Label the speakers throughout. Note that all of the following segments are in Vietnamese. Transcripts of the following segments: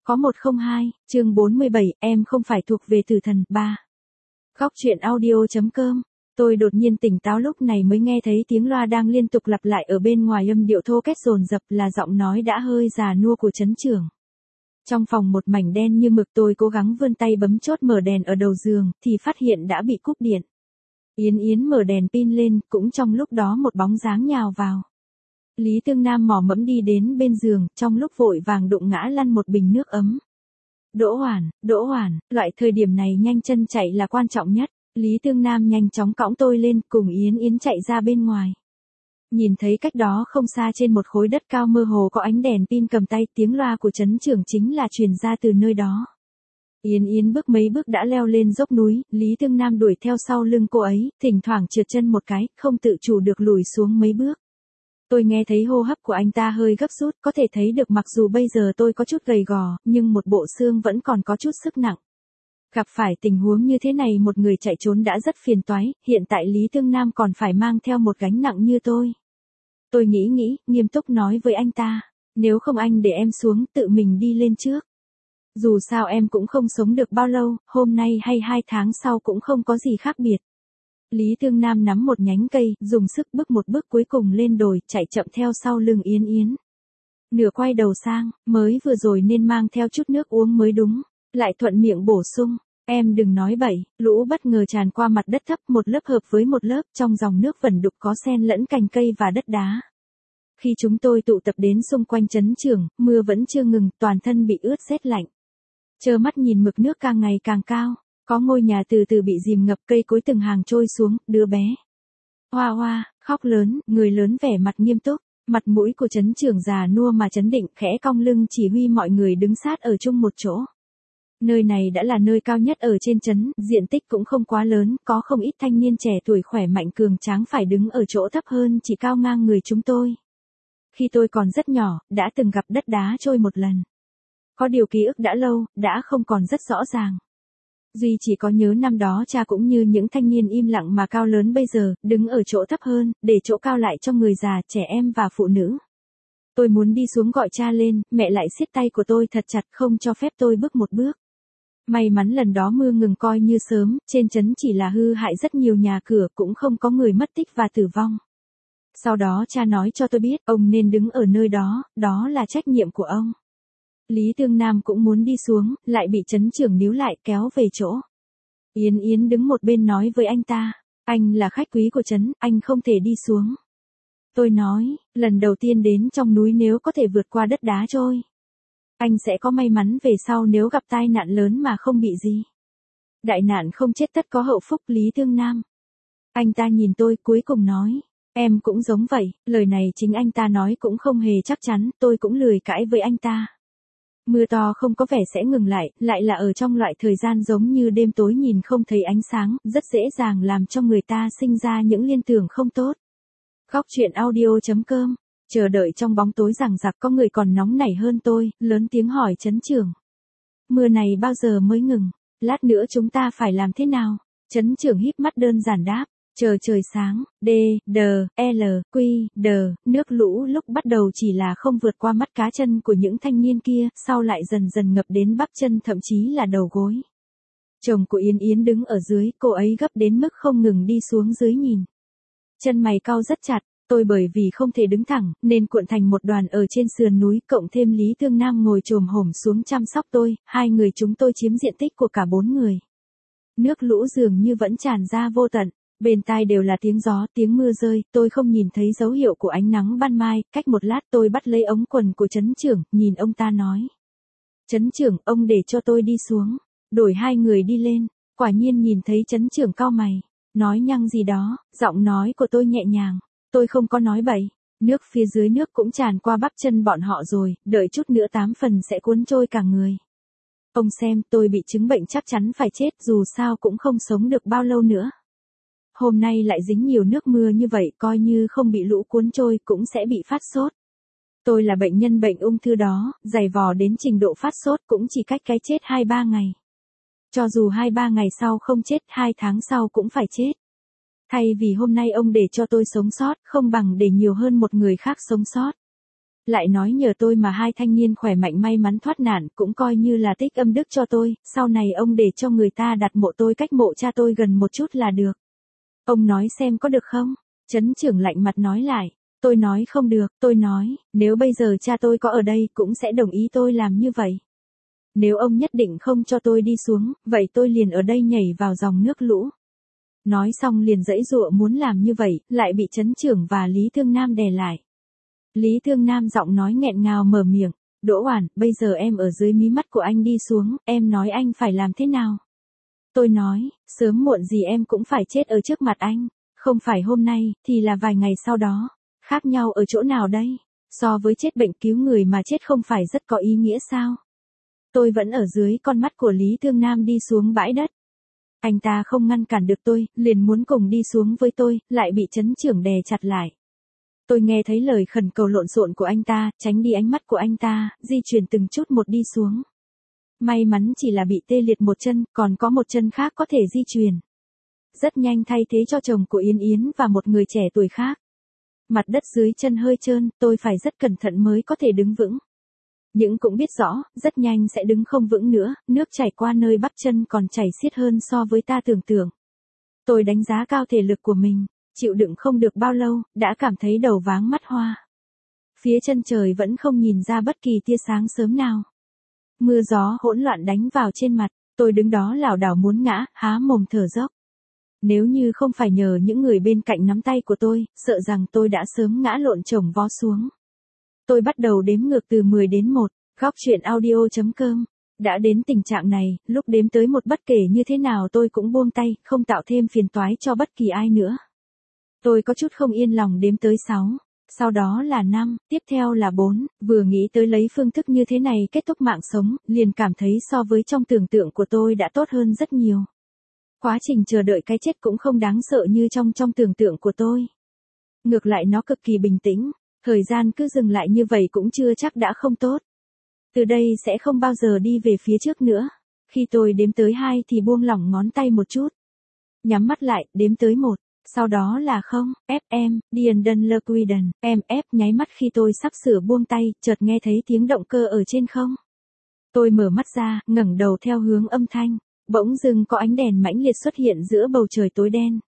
Speaker 1: Có 102, chương 47, em không phải thuộc về tử thần, 3. Góc truyện audio.com. Tôi đột nhiên tỉnh táo lúc này mới nghe thấy tiếng loa đang liên tục lặp lại ở bên ngoài, âm điệu thô kết dồn dập, là giọng nói đã hơi già nua của trấn trưởng. Trong phòng một mảnh đen như mực, tôi cố gắng vươn tay bấm chốt mở đèn ở đầu giường, thì phát hiện đã bị cúp điện. Yến Yến mở đèn pin lên, cũng trong lúc đó một bóng dáng nhào vào. Lý Tương Nam mò mẫm đi đến bên giường, trong lúc vội vàng đụng ngã lăn một bình nước ấm. Đỗ Hoàn, loại thời điểm này nhanh chân chạy là quan trọng nhất. Lý Tương Nam nhanh chóng cõng tôi lên, cùng Yến Yến chạy ra bên ngoài. Nhìn thấy cách đó không xa trên một khối đất cao mơ hồ có ánh đèn pin cầm tay, tiếng loa của trấn trưởng chính là truyền ra từ nơi đó. Yến Yến bước mấy bước đã leo lên dốc núi, Lý Tương Nam đuổi theo sau lưng cô ấy, thỉnh thoảng trượt chân một cái, không tự chủ được lùi xuống mấy bước. Tôi nghe thấy hô hấp của anh ta hơi gấp rút, có thể thấy được mặc dù bây giờ tôi có chút gầy gò, nhưng một bộ xương vẫn còn có chút sức nặng. Gặp phải tình huống như thế này một người chạy trốn đã rất phiền toái, hiện tại Lý Tương Nam còn phải mang theo một gánh nặng như tôi. Tôi nghĩ, nghiêm túc nói với anh ta, nếu không anh để em xuống, tự mình đi lên trước. Dù sao em cũng không sống được bao lâu, hôm nay hay 2 tháng sau cũng không có gì khác biệt. Lý Tương Nam nắm một nhánh cây, dùng sức bước một bước cuối cùng lên đồi, chạy chậm theo sau lưng Yến Yến. Nửa quay đầu sang, mới vừa rồi nên mang theo chút nước uống mới đúng, lại thuận miệng bổ sung, em đừng nói bậy. Lũ bất ngờ tràn qua mặt đất thấp, một lớp hợp với một lớp, trong dòng nước vẩn đục có xen lẫn cành cây và đất đá. Khi chúng tôi tụ tập đến xung quanh trấn trưởng, mưa vẫn chưa ngừng, toàn thân bị ướt rét lạnh. Trơ mắt nhìn mực nước càng ngày càng cao. Có ngôi nhà từ từ bị dìm ngập, cây cối từng hàng trôi xuống, đứa bé Hoa Hoa khóc lớn, người lớn vẻ mặt nghiêm túc, mặt mũi của trấn trưởng già nua mà trấn định, khẽ cong lưng chỉ huy mọi người đứng sát ở chung một chỗ. Nơi này đã là nơi cao nhất ở trên trấn, diện tích cũng không quá lớn, có không ít thanh niên trẻ tuổi khỏe mạnh cường tráng phải đứng ở chỗ thấp hơn chỉ cao ngang người chúng tôi. Khi tôi còn rất nhỏ, đã từng gặp đất đá trôi một lần. Có điều ký ức đã lâu, đã không còn rất rõ ràng. Duy chỉ có nhớ năm đó cha cũng như những thanh niên im lặng mà cao lớn bây giờ, đứng ở chỗ thấp hơn, để chỗ cao lại cho người già, trẻ em và phụ nữ. Tôi muốn đi xuống gọi cha lên, mẹ lại siết tay của tôi thật chặt không cho phép tôi bước một bước. May mắn lần đó mưa ngừng coi như sớm, trên trấn chỉ là hư hại rất nhiều nhà cửa, cũng không có người mất tích và tử vong. Sau đó cha nói cho tôi biết, ông nên đứng ở nơi đó, đó là trách nhiệm của ông. Lý Tương Nam cũng muốn đi xuống, lại bị trấn trưởng níu lại kéo về chỗ. Yến Yến đứng một bên nói với anh ta, anh là khách quý của trấn, anh không thể đi xuống. Tôi nói, lần đầu tiên đến trong núi nếu có thể vượt qua đất đá trôi. Anh sẽ có may mắn về sau nếu gặp tai nạn lớn mà không bị gì. Đại nạn không chết tất có hậu phúc, Lý Tương Nam. Anh ta nhìn tôi cuối cùng nói, em cũng giống vậy, lời này chính anh ta nói cũng không hề chắc chắn, tôi cũng lười cãi với anh ta. Mưa to không có vẻ sẽ ngừng lại là ở trong loại thời gian giống như đêm tối nhìn không thấy ánh sáng, rất dễ dàng làm cho người ta sinh ra những liên tưởng không tốt. Góc truyện audio.com, chờ đợi trong bóng tối rằng rặc, có người còn nóng nảy hơn tôi, lớn tiếng hỏi trấn trưởng. Mưa này bao giờ mới ngừng? Lát nữa chúng ta phải làm thế nào? Trấn trưởng híp mắt đơn giản đáp. Chờ trời sáng, nước lũ lúc bắt đầu chỉ là không vượt qua mắt cá chân của những thanh niên kia, sau lại dần dần ngập đến bắp chân thậm chí là đầu gối. Chồng của Yến Yến đứng ở dưới, cô ấy gấp đến mức không ngừng đi xuống dưới nhìn. Chân mày cau rất chặt, tôi bởi vì không thể đứng thẳng, nên cuộn thành một đoàn ở trên sườn núi, cộng thêm Lý Tương Nam ngồi chồm hổm xuống chăm sóc tôi, hai người chúng tôi chiếm diện tích của cả 4 người. Nước lũ dường như vẫn tràn ra vô tận. Bên tai đều là tiếng gió, tiếng mưa rơi, tôi không nhìn thấy dấu hiệu của ánh nắng ban mai, cách một lát tôi bắt lấy ống quần của trấn trưởng, nhìn ông ta nói. Trấn trưởng, ông để cho tôi đi xuống, đổi hai người đi lên, quả nhiên nhìn thấy trấn trưởng cau mày, nói nhăng gì đó, giọng nói của tôi nhẹ nhàng, tôi không có nói bậy, nước phía dưới nước cũng tràn qua bắp chân bọn họ rồi, đợi chút nữa 8 phần sẽ cuốn trôi cả người. Ông xem, tôi bị chứng bệnh chắc chắn phải chết, dù sao cũng không sống được bao lâu nữa. Hôm nay lại dính nhiều nước mưa như vậy, coi như không bị lũ cuốn trôi cũng sẽ bị phát sốt. Tôi là bệnh nhân bệnh ung thư đó, dày vò đến trình độ phát sốt cũng chỉ cách cái chết 2-3 ngày. Cho dù 2-3 ngày sau không chết, 2 tháng sau cũng phải chết. Thay vì hôm nay ông để cho tôi sống sót, không bằng để nhiều hơn một người khác sống sót. Lại nói nhờ tôi mà hai thanh niên khỏe mạnh may mắn thoát nạn, cũng coi như là tích âm đức cho tôi, sau này ông để cho người ta đặt mộ tôi cách mộ cha tôi gần một chút là được. Ông nói xem có được không? Trấn trưởng lạnh mặt nói lại. Tôi nói không được, tôi nói, nếu bây giờ cha tôi có ở đây cũng sẽ đồng ý tôi làm như vậy. Nếu ông nhất định không cho tôi đi xuống, vậy tôi liền ở đây nhảy vào dòng nước lũ. Nói xong liền giãy giụa muốn làm như vậy, lại bị Trấn trưởng và Lý Thương Nam đè lại. Lý Thương Nam giọng nói nghẹn ngào mở miệng, Đỗ Oản, bây giờ em ở dưới mí mắt của anh đi xuống, em nói anh phải làm thế nào? Tôi nói, sớm muộn gì em cũng phải chết ở trước mặt anh, không phải hôm nay, thì là vài ngày sau đó. Khác nhau ở chỗ nào đây? So với chết bệnh cứu người mà chết không phải rất có ý nghĩa sao? Tôi vẫn ở dưới con mắt của Lý Thương Nam đi xuống bãi đất. Anh ta không ngăn cản được tôi, liền muốn cùng đi xuống với tôi, lại bị Trấn trưởng đè chặt lại. Tôi nghe thấy lời khẩn cầu lộn xộn của anh ta, tránh đi ánh mắt của anh ta, di chuyển từng chút một đi xuống. May mắn chỉ là bị tê liệt một chân, còn có một chân khác có thể di chuyển. Rất nhanh thay thế cho chồng của Yến Yến và một người trẻ tuổi khác. Mặt đất dưới chân hơi trơn, tôi phải rất cẩn thận mới có thể đứng vững. Nhưng cũng biết rõ, rất nhanh sẽ đứng không vững nữa, nước chảy qua nơi bắp chân còn chảy xiết hơn so với ta tưởng tượng. Tôi đánh giá cao thể lực của mình, chịu đựng không được bao lâu, đã cảm thấy đầu váng mắt hoa. Phía chân trời vẫn không nhìn ra bất kỳ tia sáng sớm nào. Mưa gió hỗn loạn đánh vào trên mặt, tôi đứng đó lảo đảo muốn ngã, há mồm thở dốc. Nếu như không phải nhờ những người bên cạnh nắm tay của tôi, sợ rằng tôi đã sớm ngã lộn chồng vó xuống. Tôi bắt đầu đếm ngược từ 10 đến 1, góc chuyện audio.com. Đã đến tình trạng này, lúc đếm tới 1 bất kể như thế nào tôi cũng buông tay, không tạo thêm phiền toái cho bất kỳ ai nữa. Tôi có chút không yên lòng đếm tới 6, sau đó là 5, tiếp theo là 4, vừa nghĩ tới lấy phương thức như thế này kết thúc mạng sống, liền cảm thấy so với trong tưởng tượng của tôi đã tốt hơn rất nhiều. Quá trình chờ đợi cái chết cũng không đáng sợ như trong tưởng tượng của tôi. Ngược lại nó cực kỳ bình tĩnh, thời gian cứ dừng lại như vậy cũng chưa chắc đã không tốt. Từ đây sẽ không bao giờ đi về phía trước nữa. Khi tôi đếm tới 2 thì buông lỏng ngón tay một chút. Nhắm mắt lại, đếm tới 1, sau đó là 0, FM, Dienden Lequiden, MF nháy mắt khi tôi sắp sửa buông tay, chợt nghe thấy tiếng động cơ ở trên không. Tôi mở mắt ra, ngẩng đầu theo hướng âm thanh. Bỗng dưng có ánh đèn mãnh liệt xuất hiện giữa bầu trời tối đen.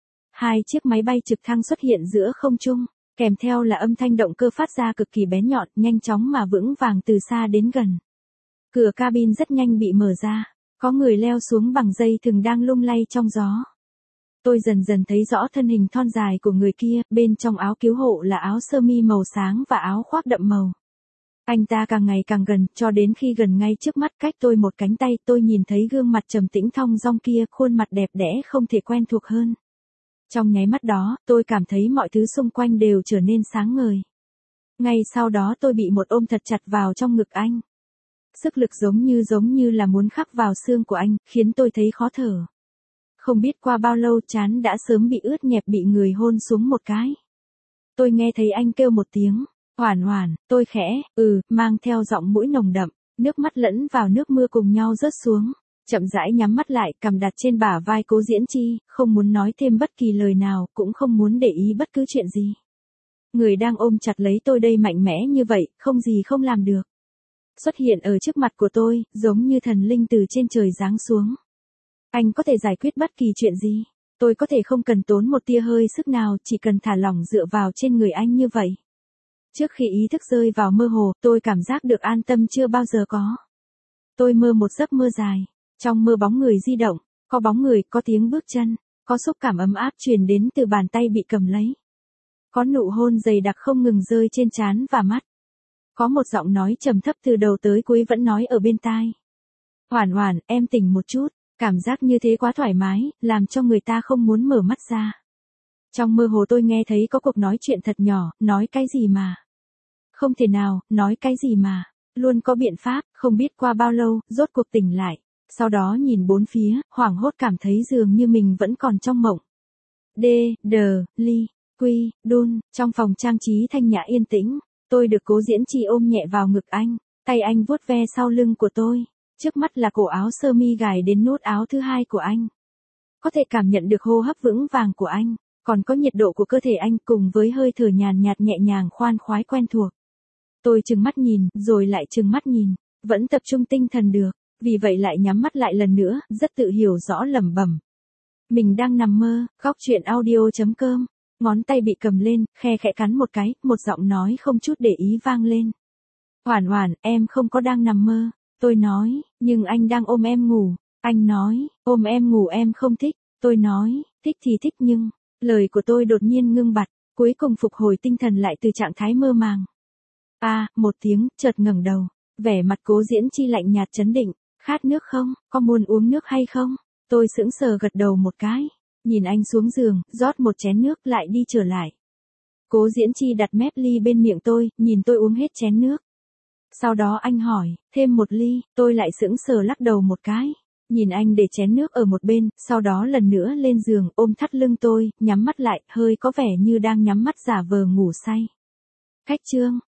Speaker 1: 2 chiếc máy bay trực thăng xuất hiện giữa không trung, kèm theo là âm thanh động cơ phát ra cực kỳ bén nhọn, nhanh chóng mà vững vàng từ xa đến gần. Cửa cabin rất nhanh bị mở ra, có người leo xuống bằng dây thừng đang lung lay trong gió. Tôi dần dần thấy rõ thân hình thon dài của người kia, bên trong áo cứu hộ là áo sơ mi màu sáng và áo khoác đậm màu. Anh ta càng ngày càng gần, cho đến khi gần ngay trước mắt cách tôi một cánh tay, tôi nhìn thấy gương mặt trầm tĩnh thong dong kia, khuôn mặt đẹp đẽ không thể quen thuộc hơn. Trong nháy mắt đó, tôi cảm thấy mọi thứ xung quanh đều trở nên sáng ngời. Ngay sau đó tôi bị một ôm thật chặt vào trong ngực anh. Sức lực giống như là muốn khắc vào xương của anh, khiến tôi thấy khó thở. Không biết qua bao lâu trán đã sớm bị ướt nhẹp bị người hôn xuống một cái. Tôi nghe thấy anh kêu một tiếng. Hoản Hoản, tôi khẽ, mang theo giọng mũi nồng đậm, nước mắt lẫn vào nước mưa cùng nhau rớt xuống. Chậm rãi nhắm mắt lại, cầm đặt trên bả vai Cố Diễn Chi, không muốn nói thêm bất kỳ lời nào, cũng không muốn để ý bất cứ chuyện gì. Người đang ôm chặt lấy tôi đây mạnh mẽ như vậy, không gì không làm được. Xuất hiện ở trước mặt của tôi, giống như thần linh từ trên trời giáng xuống. Anh có thể giải quyết bất kỳ chuyện gì. Tôi có thể không cần tốn một tia hơi sức nào, chỉ cần thả lỏng dựa vào trên người anh như vậy. Trước khi ý thức rơi vào mơ hồ, tôi cảm giác được an tâm chưa bao giờ có. Tôi mơ một giấc mơ dài. Trong mơ bóng người di động, có bóng người, có tiếng bước chân, có xúc cảm ấm áp truyền đến từ bàn tay bị cầm lấy. Có nụ hôn dày đặc không ngừng rơi trên trán và mắt. Có một giọng nói trầm thấp từ đầu tới cuối vẫn nói ở bên tai. Hoản Hoản, em tỉnh một chút, cảm giác như thế quá thoải mái, làm cho người ta không muốn mở mắt ra. Trong mơ hồ tôi nghe thấy có cuộc nói chuyện thật nhỏ, nói cái gì mà. Không thể nào, nói cái gì mà. Luôn có biện pháp, không biết qua bao lâu, rốt cuộc tỉnh lại. Sau đó nhìn bốn phía, hoảng hốt cảm thấy dường như mình vẫn còn trong mộng. Trong phòng trang trí thanh nhã yên tĩnh, tôi được Cố Diễn Chi ôm nhẹ vào ngực anh, tay anh vuốt ve sau lưng của tôi, trước mắt là cổ áo sơ mi gài đến nút áo thứ 2 của anh. Có thể cảm nhận được hô hấp vững vàng của anh, còn có nhiệt độ của cơ thể anh cùng với hơi thở nhàn nhạt nhẹ nhàng khoan khoái quen thuộc. Tôi trừng mắt nhìn, rồi lại trừng mắt nhìn, vẫn tập trung tinh thần được, vì vậy lại nhắm mắt lại lần nữa, rất tự hiểu rõ lẩm bẩm. Mình đang nằm mơ, khóc chuyện audio.com. Ngón tay bị cầm lên, khe khẽ cắn một cái, một giọng nói không chút để ý vang lên. Hoản Hoản, em không có đang nằm mơ. Tôi nói, nhưng anh đang ôm em ngủ. Anh nói, ôm em ngủ em không thích. Tôi nói, thích thì thích nhưng, lời của tôi đột nhiên ngưng bặt, cuối cùng phục hồi tinh thần lại từ trạng thái mơ màng. Một tiếng, chợt ngẩng đầu, vẻ mặt Cố Diễn Chi lạnh nhạt trấn định. Khát nước không, có muốn uống nước hay không? Tôi sững sờ gật đầu một cái, nhìn anh xuống giường, rót một chén nước lại đi trở lại. Cố Diễn Chi đặt mép ly bên miệng tôi, nhìn tôi uống hết chén nước. Sau đó anh hỏi, thêm một ly, tôi lại sững sờ lắc đầu một cái. Nhìn anh để chén nước ở một bên, sau đó lần nữa lên giường, ôm thắt lưng tôi, nhắm mắt lại, hơi có vẻ như đang nhắm mắt giả vờ ngủ say. Khách chương.